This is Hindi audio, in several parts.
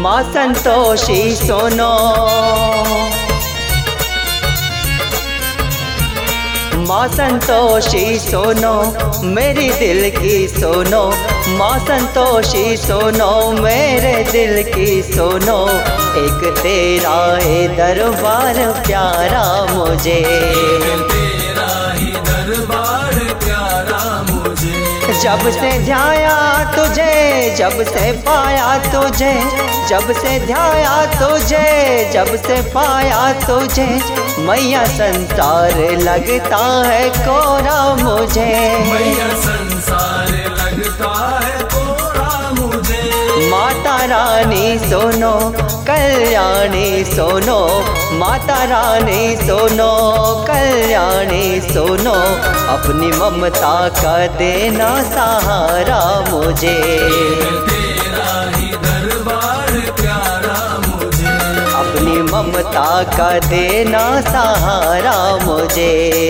माँ संतोषी सुनो, माँ संतोषी सुनो, मेरी दिल की सुनो, माँ संतोषी सुनो, मेरे दिल की सुनो। एक तेरा है दरबार प्यारा मुझे, तेरा ही दरबार प्यारा मुझे। जब से ध्याया तुझे, जब से पाया तुझे, जब से ध्याया तुझे, जब से पाया तुझे, मैया संसार लगता है कोरा मुझे। मैया संसार लगता है कोरा मुझे। माता रानी सुनो, कल्याणी सुनो, माता रानी सुनो, कल्याणी सुनो, अपनी ममता का देना सहारा मुझे। तेरा ही दरबार प्यारा मुझे। अपनी ममता का देना सहारा मुझे।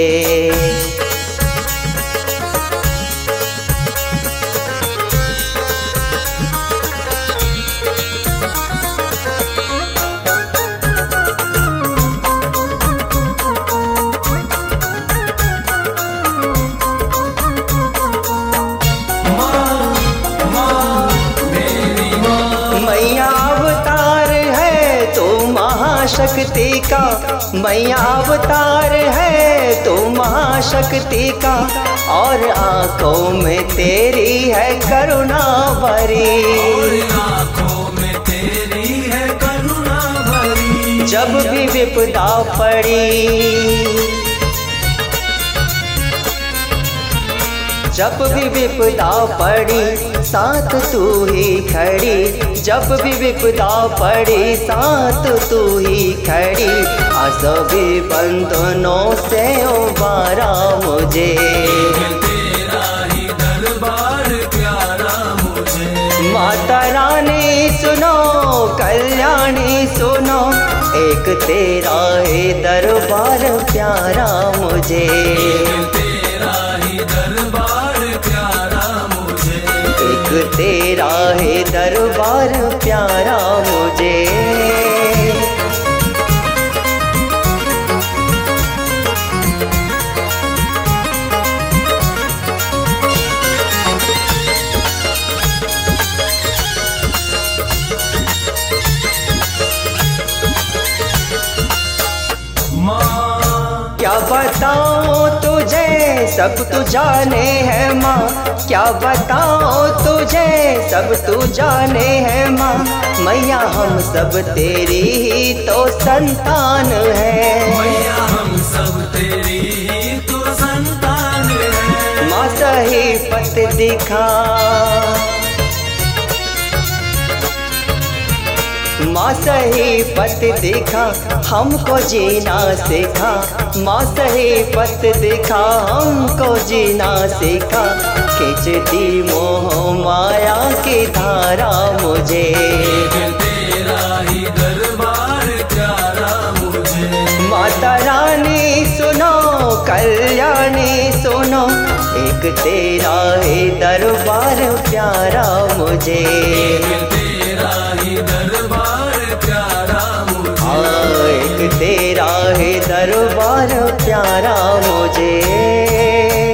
मैया अवतार है तू महाशक्ति का, मैया अवतार है तू महाशक्ति का, और आंखों में तेरी है करुणा भरी। आँखों में तेरी है करुणा भरी। जब भी विपदा पड़ी, जब भी विपदा पड़ी, साथ तू ही खड़ी। जब भी विपदा पड़ी, साथ तू ही खड़ी। असभी बंधनों से उबारा मुझे। तेरा ही दरबार प्यारा मुझे। माता रानी सुनो, कल्याणी सुनो, एक तेरा है दरबार प्यारा मुझे। तेरा ही दरबार प्यारा मुझे। एक तेरा है दरबार प्यारा मुझे। क्या बताऊं तुझे, सब तू जाने है माँ। क्या बताऊं तुझे, सब तू जाने है माँ। मैया हम सब तेरी ही तो संतान है। मैया हम सब तेरी ही तो संतान है। माँ सही पथ दिखा, माँ सही पथ दिखा, हमको जीना सिखा। माँ सही पथ दिखा, हमको जीना सिखा। खींचती मोह माया की धारा मुझे। तेरा ही दरबार प्यारा मुझे। माता रानी सुनो, कल्याणी सुनो, एक तेरा है दरबार प्यारा मुझे। तेरा ही दरबार प्यारा मुझे। एक तेरा है दरबार प्यारा मुझे।